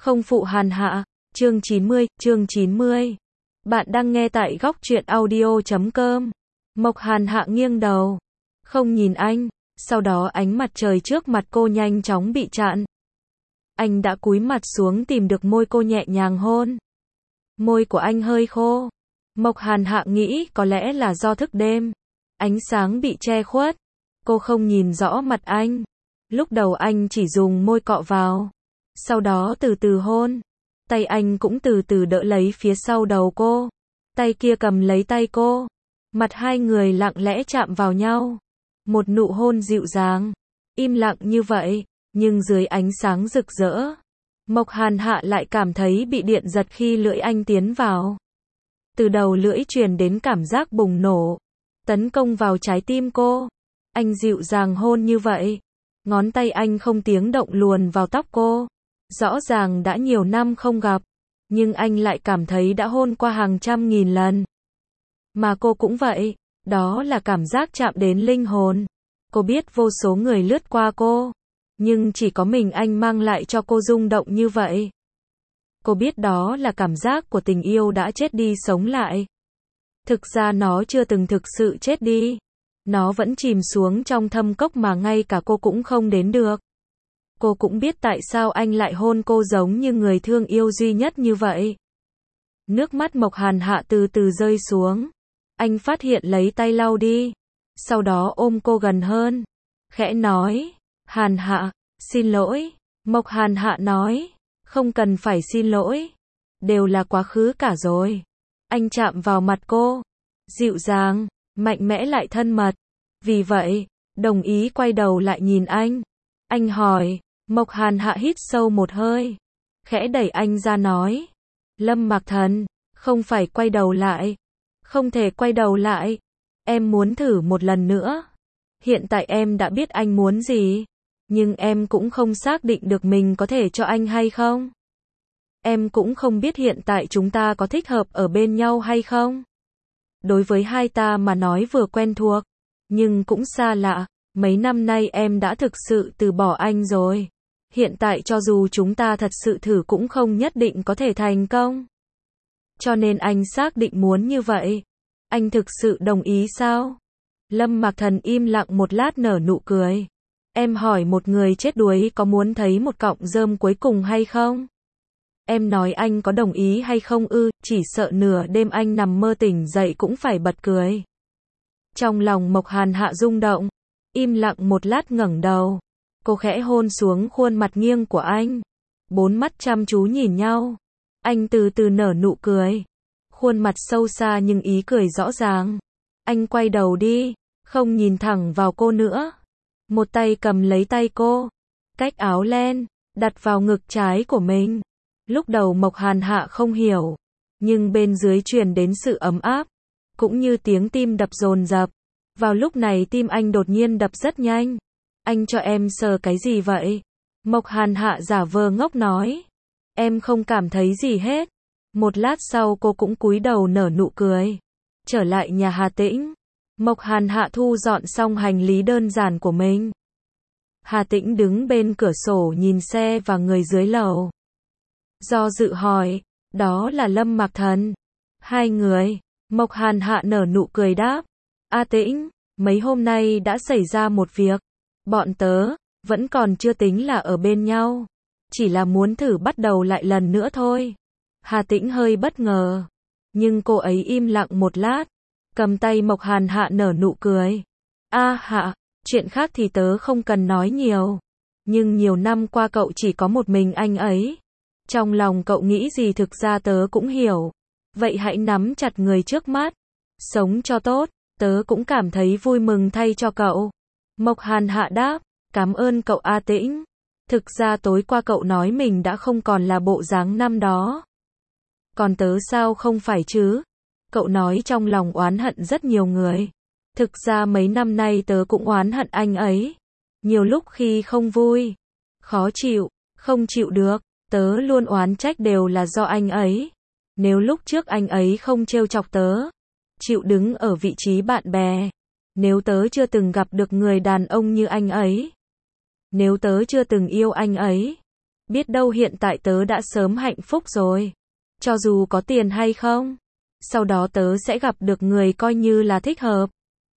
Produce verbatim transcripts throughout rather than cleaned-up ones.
Không phụ Hàn Hạ, chương chín mươi, chương chín mươi. Bạn đang nghe tại góc truyện audio chấm com. Mộc Hàn Hạ nghiêng đầu, không nhìn anh, sau đó ánh mặt trời trước mặt cô nhanh chóng bị chặn. Anh đã cúi mặt xuống tìm được môi cô nhẹ nhàng hôn. Môi của anh hơi khô. Mộc Hàn Hạ nghĩ có lẽ là do thức đêm. Ánh sáng bị che khuất. Cô không nhìn rõ mặt anh. Lúc đầu anh chỉ dùng môi cọ vào. Sau đó từ từ hôn. Tay anh cũng từ từ đỡ lấy phía sau đầu cô. Tay kia cầm lấy tay cô. Mặt hai người lặng lẽ chạm vào nhau. Một nụ hôn dịu dàng. Im lặng như vậy, nhưng dưới ánh sáng rực rỡ. Mộc Hàn Hạ lại cảm thấy bị điện giật khi lưỡi anh tiến vào. Từ đầu lưỡi truyền đến cảm giác bùng nổ. Tấn công vào trái tim cô. Anh dịu dàng hôn như vậy. Ngón tay anh không tiếng động luồn vào tóc cô. Rõ ràng đã nhiều năm không gặp. Nhưng anh lại cảm thấy đã hôn qua hàng trăm nghìn lần. Mà cô cũng vậy. Đó là cảm giác chạm đến linh hồn. Cô biết vô số người lướt qua cô. Nhưng chỉ có mình anh mang lại cho cô rung động như vậy. Cô biết đó là cảm giác của tình yêu đã chết đi sống lại. Thực ra nó chưa từng thực sự chết đi. Nó vẫn chìm xuống trong thâm cốc mà ngay cả cô cũng không đến được. Cô cũng biết tại sao anh lại hôn cô giống như người thương yêu duy nhất như vậy. Nước mắt Mộc Hàn Hạ từ từ rơi xuống. Anh phát hiện lấy tay lau đi. Sau đó ôm cô gần hơn. Khẽ nói, Hàn Hạ, xin lỗi. Mộc Hàn Hạ nói, không cần phải xin lỗi. Đều là quá khứ cả rồi. Anh chạm vào mặt cô. Dịu dàng, mạnh mẽ lại thân mật. Vì vậy, đồng ý quay đầu lại nhìn anh. Anh hỏi, Mộc Hàn Hạ hít sâu một hơi. Khẽ đẩy anh ra nói. Lâm Mạc Thần, không phải quay đầu lại. Không thể quay đầu lại. Em muốn thử một lần nữa. Hiện tại em đã biết anh muốn gì. Nhưng em cũng không xác định được mình có thể cho anh hay không. Em cũng không biết hiện tại chúng ta có thích hợp ở bên nhau hay không. Đối với hai ta mà nói vừa quen thuộc, nhưng cũng xa lạ. Mấy năm nay em đã thực sự từ bỏ anh rồi. Hiện tại cho dù chúng ta thật sự thử cũng không nhất định có thể thành công. Cho nên anh xác định muốn như vậy. Anh thực sự đồng ý sao? Lâm Mạc Thần im lặng một lát nở nụ cười. Em hỏi một người chết đuối có muốn thấy một cọng rơm cuối cùng hay không? Em nói anh có đồng ý hay không ư, chỉ sợ nửa đêm anh nằm mơ tỉnh dậy cũng phải bật cười. Trong lòng Mộc Hàn Hạ rung động, im lặng một lát ngẩng đầu. Cô khẽ hôn xuống khuôn mặt nghiêng của anh. Bốn mắt chăm chú nhìn nhau. Anh từ từ nở nụ cười. Khuôn mặt sâu xa nhưng ý cười rõ ràng. Anh quay đầu đi, không nhìn thẳng vào cô nữa. Một tay cầm lấy tay cô, cách áo len, đặt vào ngực trái của mình. Lúc đầu Mộc Hàn Hạ không hiểu, nhưng bên dưới truyền đến sự ấm áp, cũng như tiếng tim đập dồn dập. Vào lúc này tim anh đột nhiên đập rất nhanh. Anh cho em sờ cái gì vậy? Mộc Hàn Hạ giả vờ ngốc nói. Em không cảm thấy gì hết. Một lát sau cô cũng cúi đầu nở nụ cười. Trở lại nhà Hà Tĩnh. Mộc Hàn Hạ thu dọn xong hành lý đơn giản của mình. Hà Tĩnh đứng bên cửa sổ nhìn xe và người dưới lầu. Do dự hỏi, đó là Lâm Mạc Thần. Hai người. Mộc Hàn Hạ nở nụ cười đáp. A Tĩnh, mấy hôm nay đã xảy ra một việc. Bọn tớ, vẫn còn chưa tính là ở bên nhau. Chỉ là muốn thử bắt đầu lại lần nữa thôi. Hà Tĩnh hơi bất ngờ. Nhưng cô ấy im lặng một lát. Cầm tay Mộc Hàn Hạ nở nụ cười. A Hạ, chuyện khác thì tớ không cần nói nhiều. Nhưng nhiều năm qua cậu chỉ có một mình anh ấy. Trong lòng cậu nghĩ gì thực ra tớ cũng hiểu. Vậy hãy nắm chặt người trước mắt. Sống cho tốt, tớ cũng cảm thấy vui mừng thay cho cậu. Mộc Hàn Hạ đáp, cảm ơn cậu A Tĩnh. Thực ra tối qua cậu nói mình đã không còn là bộ dáng năm đó. Còn tớ sao không phải chứ? Cậu nói trong lòng oán hận rất nhiều người. Thực ra mấy năm nay tớ cũng oán hận anh ấy. Nhiều lúc khi không vui, khó chịu, không chịu được, tớ luôn oán trách đều là do anh ấy. Nếu lúc trước anh ấy không trêu chọc tớ, chịu đứng ở vị trí bạn bè, nếu tớ chưa từng gặp được người đàn ông như anh ấy, nếu tớ chưa từng yêu anh ấy, Biết đâu hiện tại tớ đã sớm hạnh phúc rồi. Cho dù có tiền hay không. Sau đó tớ sẽ gặp được người coi như là thích hợp.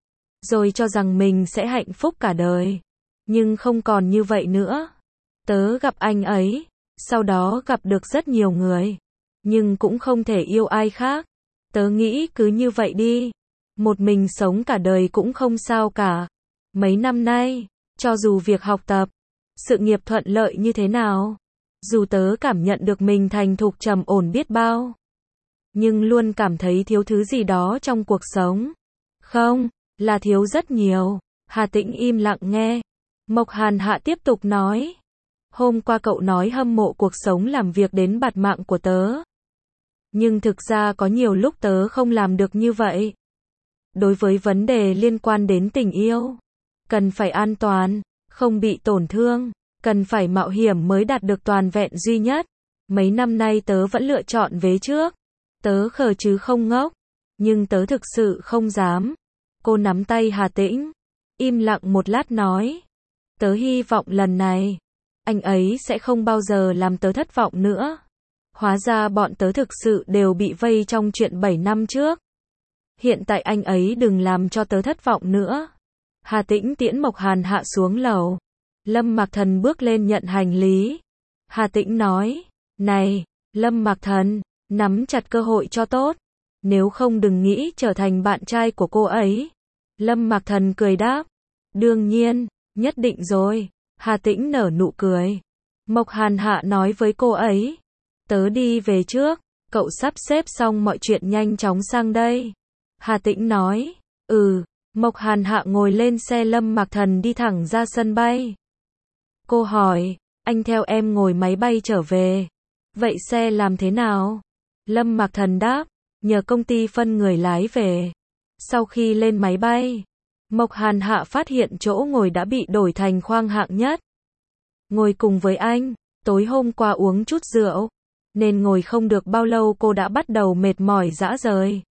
Rồi cho rằng mình sẽ hạnh phúc cả đời. Nhưng không còn như vậy nữa. Tớ gặp anh ấy. Sau đó gặp được rất nhiều người. Nhưng cũng không thể yêu ai khác. Tớ nghĩ cứ như vậy đi. Một mình sống cả đời cũng không sao cả. Mấy năm nay, cho dù việc học tập, sự nghiệp thuận lợi như thế nào, dù tớ cảm nhận được mình thành thục trầm ổn biết bao, nhưng luôn cảm thấy thiếu thứ gì đó trong cuộc sống. Không, là thiếu rất nhiều. Hà Tĩnh im lặng nghe. Mộc Hàn Hạ tiếp tục nói. Hôm qua cậu nói hâm mộ cuộc sống làm việc đến bạt mạng của tớ. Nhưng thực ra có nhiều lúc tớ không làm được như vậy. Đối với vấn đề liên quan đến tình yêu, cần phải an toàn, không bị tổn thương, cần phải mạo hiểm mới đạt được toàn vẹn duy nhất. Mấy năm nay tớ vẫn lựa chọn vế trước. Tớ khờ chứ không ngốc, nhưng tớ thực sự không dám. Cô nắm tay Hà Tĩnh, im lặng một lát nói. Tớ hy vọng lần này, anh ấy sẽ không bao giờ làm tớ thất vọng nữa. Hóa ra bọn tớ thực sự đều bị vây trong chuyện bảy năm trước. Hiện tại anh ấy đừng làm cho tớ thất vọng nữa. Hà Tĩnh tiễn Mộc Hàn Hạ xuống lầu. Lâm Mạc Thần bước lên nhận hành lý. Hà Tĩnh nói, này, Lâm Mạc Thần, nắm chặt cơ hội cho tốt. Nếu không đừng nghĩ trở thành bạn trai của cô ấy. Lâm Mạc Thần cười đáp. Đương nhiên, nhất định rồi. Hà Tĩnh nở nụ cười. Mộc Hàn Hạ nói với cô ấy. Tớ đi về trước, cậu sắp xếp xong mọi chuyện nhanh chóng sang đây. Hà Tĩnh nói. Ừ. Mộc Hàn Hạ ngồi lên xe Lâm Mạc Thần đi thẳng ra sân bay. Cô hỏi, anh theo em ngồi máy bay trở về. Vậy xe làm thế nào? Lâm Mạc Thần đáp, nhờ công ty phân người lái về. Sau khi lên máy bay, Mộc Hàn Hạ phát hiện chỗ ngồi đã bị đổi thành khoang hạng nhất. Ngồi cùng với anh, tối hôm qua uống chút rượu, nên ngồi không được bao lâu cô đã bắt đầu mệt mỏi rã rời.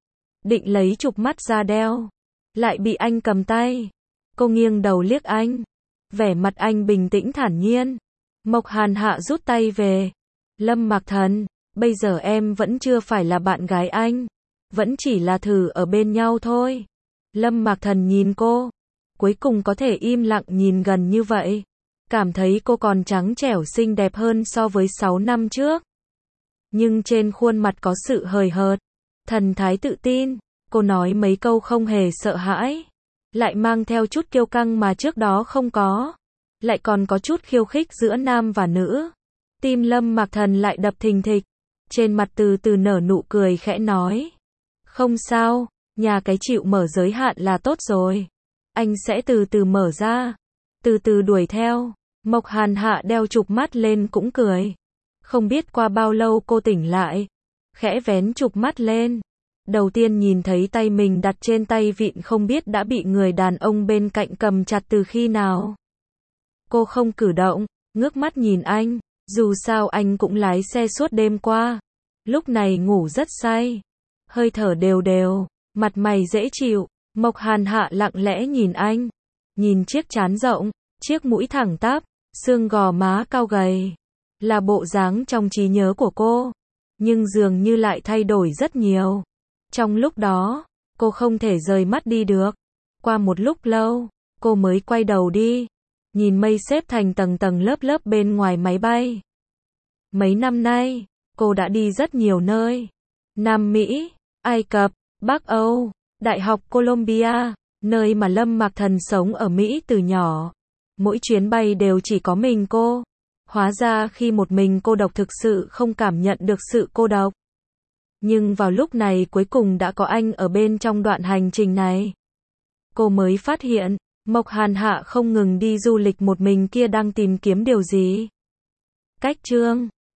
Định lấy chụp mắt ra đeo, lại bị anh cầm tay. Cô nghiêng đầu liếc anh. Vẻ mặt anh bình tĩnh thản nhiên. Mộc Hàn Hạ rút tay về. Lâm Mạc Thần, bây giờ em vẫn chưa phải là bạn gái anh. Vẫn chỉ là thử ở bên nhau thôi. Lâm Mạc Thần nhìn cô. Cuối cùng có thể im lặng nhìn gần như vậy. Cảm thấy cô còn trắng trẻo xinh đẹp hơn so với sáu năm trước. Nhưng trên khuôn mặt có sự hời hợt, thần thái tự tin. Cô nói mấy câu không hề sợ hãi. Lại mang theo chút kiêu căng mà trước đó không có. Lại còn có chút khiêu khích giữa nam và nữ. Tim Lâm Mạc Thần lại đập thình thịch. Trên mặt từ từ nở nụ cười khẽ nói. Không sao, nhà cái chịu mở giới hạn là tốt rồi. Anh sẽ từ từ mở ra. Từ từ đuổi theo. Mộc Hàn Hạ đeo chụp mắt lên cũng cười. Không biết qua bao lâu cô tỉnh lại. Khẽ vén chụp mắt lên. Đầu tiên nhìn thấy tay mình đặt trên tay vịn không biết đã bị người đàn ông bên cạnh cầm chặt từ khi nào. Cô không cử động, ngước mắt nhìn anh, dù sao anh cũng lái xe suốt đêm qua. Lúc này ngủ rất say, hơi thở đều đều, mặt mày dễ chịu. Mộc Hàn Hạ lặng lẽ nhìn anh, nhìn chiếc trán rộng, chiếc mũi thẳng tắp, xương gò má cao gầy, là bộ dáng trong trí nhớ của cô, nhưng dường như lại thay đổi rất nhiều. Trong lúc đó, cô không thể rời mắt đi được. Qua một lúc lâu, cô mới quay đầu đi, nhìn mây xếp thành tầng tầng lớp lớp bên ngoài máy bay. Mấy năm nay, cô đã đi rất nhiều nơi. Nam Mỹ, Ai Cập, Bắc Âu, Đại học Columbia, nơi mà Lâm Mạc Thần sống ở Mỹ từ nhỏ. Mỗi chuyến bay đều chỉ có mình cô. Hóa ra khi một mình cô độc thực sự không cảm nhận được sự cô độc. Nhưng vào lúc này cuối cùng đã có anh ở bên trong đoạn hành trình này. Cô mới phát hiện, Mộc Hàn Hạ không ngừng đi du lịch một mình kia đang tìm kiếm điều gì. Cách chương